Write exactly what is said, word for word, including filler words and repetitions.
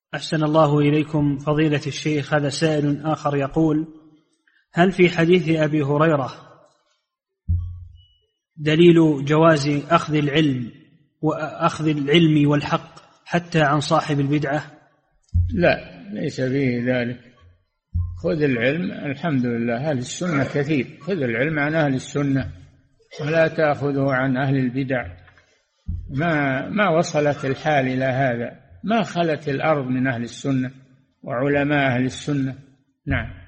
أحسن الله إليكم فضيلة الشيخ. هذا سائل آخر يقول: هل في حديث أبي هريرة دليل جواز أخذ العلم وأخذ العلم والحق حتى عن صاحب البدعة؟ لا، ليس فيه ذلك. خذ العلم، الحمد لله أهل السنة كثير، خذ العلم عن أهل السنة ولا تأخذه عن أهل البدع. ما ما وصلت الحال إلى هذا، ما خلت الأرض من أهل السنة وعلماء أهل السنة. نعم.